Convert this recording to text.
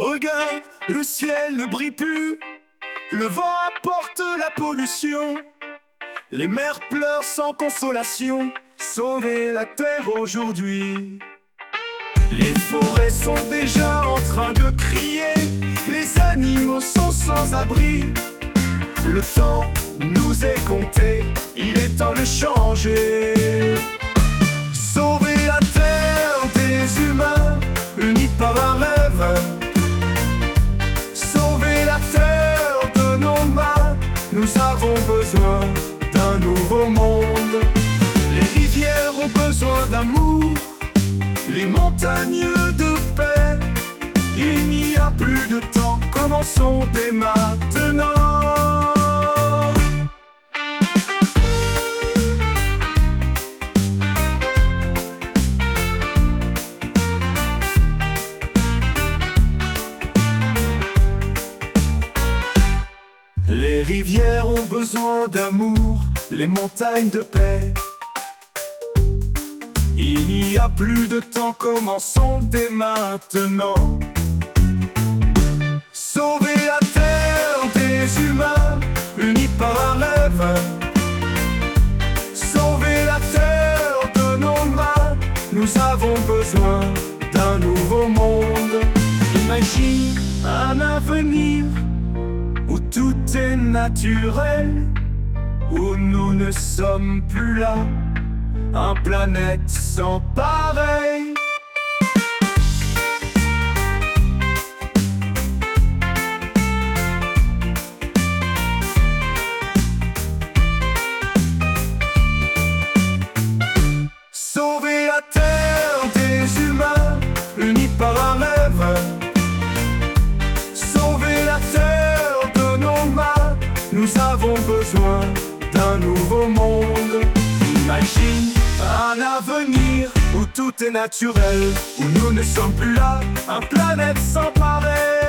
Regarde, le ciel ne brille plus, le vent apporte la pollution. Les mers pleurent sans consolation, sauver la terre aujourd'hui. Les forêts sont déjà en train de crier, les animaux sont sans abri. Le temps nous est compté, il est temps de changer. Sauver la terre des humains, unis par un rêve. Sauver la terre de nos mains, nous avons besoin d'un nouveau monde. Les rivières ont besoin d'amour, les montagnes de paix. Il n'y a plus de temps, commençons dès maintenant. Les rivières ont besoin d'amour, les montagnes de paix. Il n'y a plus de temps, commençons dès maintenant. Sauver la terre des humains, unis par un rêve. Sauver la terre de nos mains, nous avons besoin d'un nouveau monde. Imagine un avenir où tout est naturel, où nous ne sommes plus là, un planète sans pareil. Sauver la terre des humains, unis par un rêve. Sauver la terre de nos mains, nous avons besoin d'un nouveau monde. Imagine un avenir où tout est naturel, où nous ne sommes plus là, un planète sans pareil.